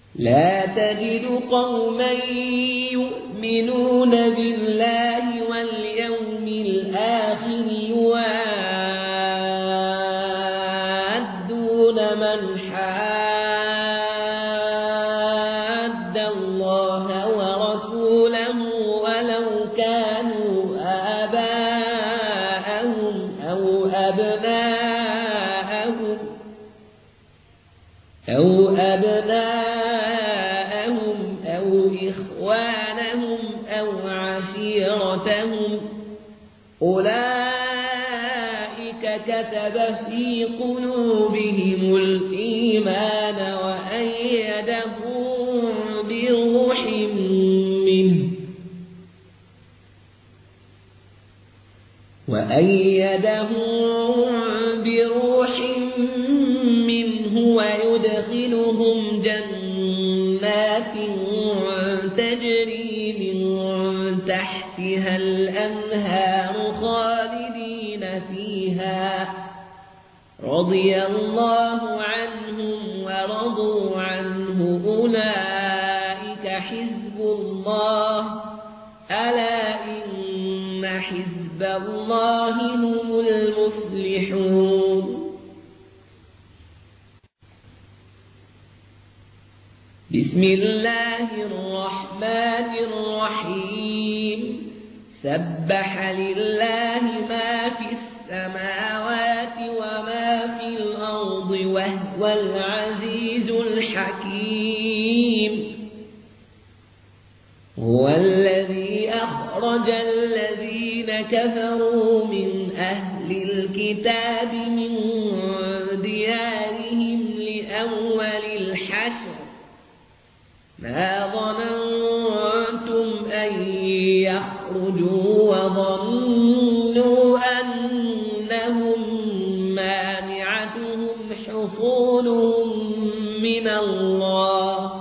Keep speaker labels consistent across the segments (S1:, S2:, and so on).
S1: لا تجد قوما يؤمنون بالله واليوم الآخر يوادون من حاد الله ورسوله ولو كانوا آباءهم أو أبناءهم أو إخوانهم أو عشيرتهم أولئك كتب في قلوبهم الإيمان وأيدهم بروح منه ويدخلهم جنات تجري من تحتها الأنهار خالدين فيها رضي الله عنهم ورضوا عنه أولئك حزب الله ألا إن حزب الله هم المفلحون. بسم الله الرحمن الرحيم. سبح لله ما في السماوات وما في الأرض وهو العزيز الحكيم. هو الذي أخرج الذين كفروا من أهل الكتاب من ديارهم لأول الحشر ما ظننتم أن يخرجوا وظنوا أنهم مانعتهم حصونهم من الله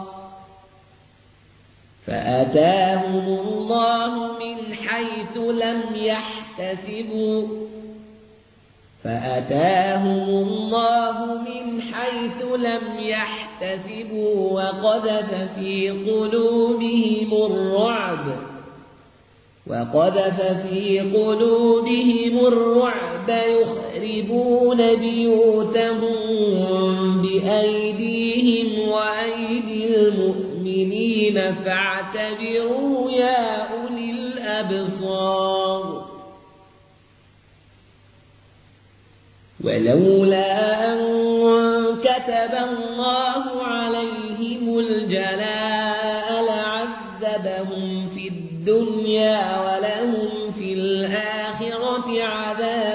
S1: فأتاهم الله من حيث لم يحتسبوا وقذف في قلوبهم الرعب يخربون بيوتهم بأيديهم وأيدي المؤمنين فاعتبروا يا أولي الأبصار. ولولا أن كتب الله عليهم الجلاء لعذبهم في الدنيا ولهم في الآخرة عذاب